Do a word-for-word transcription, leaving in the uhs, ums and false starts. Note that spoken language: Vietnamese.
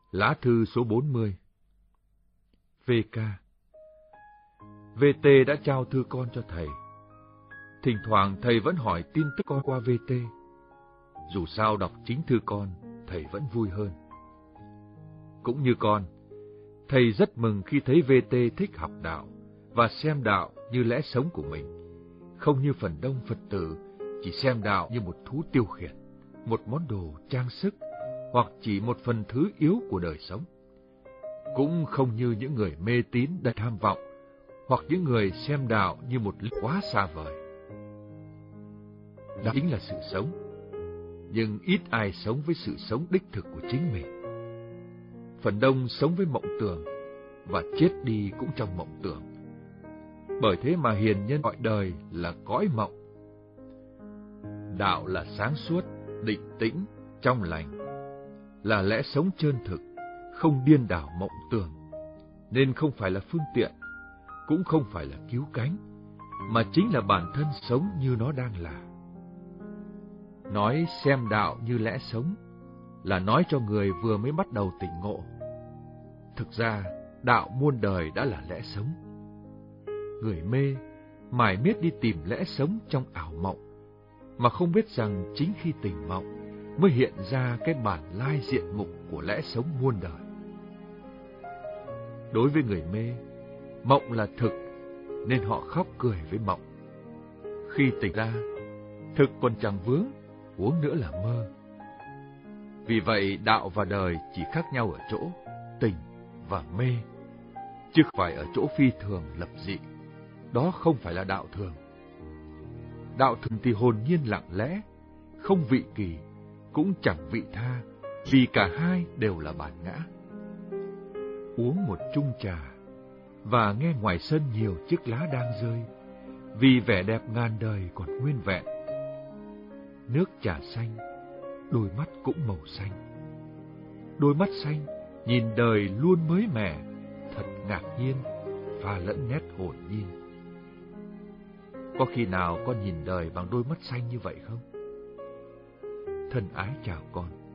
Lá thư số bốn mươi. vê ca. vê tê đã trao thư con cho thầy. Thỉnh thoảng thầy vẫn hỏi tin tức con qua vê tê. Dù sao đọc chính thư con, thầy vẫn vui hơn. Cũng như con, thầy rất mừng khi thấy vê tê thích học đạo và xem đạo như lẽ sống của mình, không như phần đông Phật tử chỉ xem đạo như một thú tiêu khiển, một món đồ trang sức, hoặc chỉ một phần thứ yếu của đời sống. Cũng không như những người mê tín đầy tham vọng, hoặc những người xem đạo như một lý quá xa vời. Đó chính là sự sống, nhưng ít ai sống với sự sống đích thực của chính mình. Phần đông sống với mộng tưởng, và chết đi cũng trong mộng tưởng. Bởi thế mà hiền nhân gọi đời là cõi mộng. Đạo là sáng suốt, định tĩnh, trong lành, là lẽ sống chân thực, không điên đảo mộng tưởng, nên không phải là phương tiện, cũng không phải là cứu cánh, mà chính là bản thân sống như nó đang là. Nói xem đạo như lẽ sống là nói cho người vừa mới bắt đầu tỉnh ngộ. Thực ra, đạo muôn đời đã là lẽ sống. Người mê mải miết đi tìm lẽ sống trong ảo mộng, mà không biết rằng chính khi tỉnh mộng mới hiện ra cái bản lai diện mục của lẽ sống muôn đời. Đối với người mê, mộng là thực, nên họ khóc cười với mộng. Khi tỉnh ra, thực còn chẳng vướng, huống nữa là mơ. Vì vậy, đạo và đời chỉ khác nhau ở chỗ tỉnh và mê, chứ không phải ở chỗ phi thường lập dị. Đó không phải là đạo thường. Đạo thường thì hồn nhiên lặng lẽ, không vị kỳ, cũng chẳng vị tha, vì cả hai đều là bản ngã. Uống một chung trà, và nghe ngoài sân nhiều chiếc lá đang rơi, vì vẻ đẹp ngàn đời còn nguyên vẹn. Nước trà xanh, đôi mắt cũng màu xanh. Đôi mắt xanh, nhìn đời luôn mới mẻ, thật ngạc nhiên, pha lẫn nét hồn nhiên. Có khi nào con nhìn đời bằng đôi mắt xanh như vậy không? Thân ái chào con.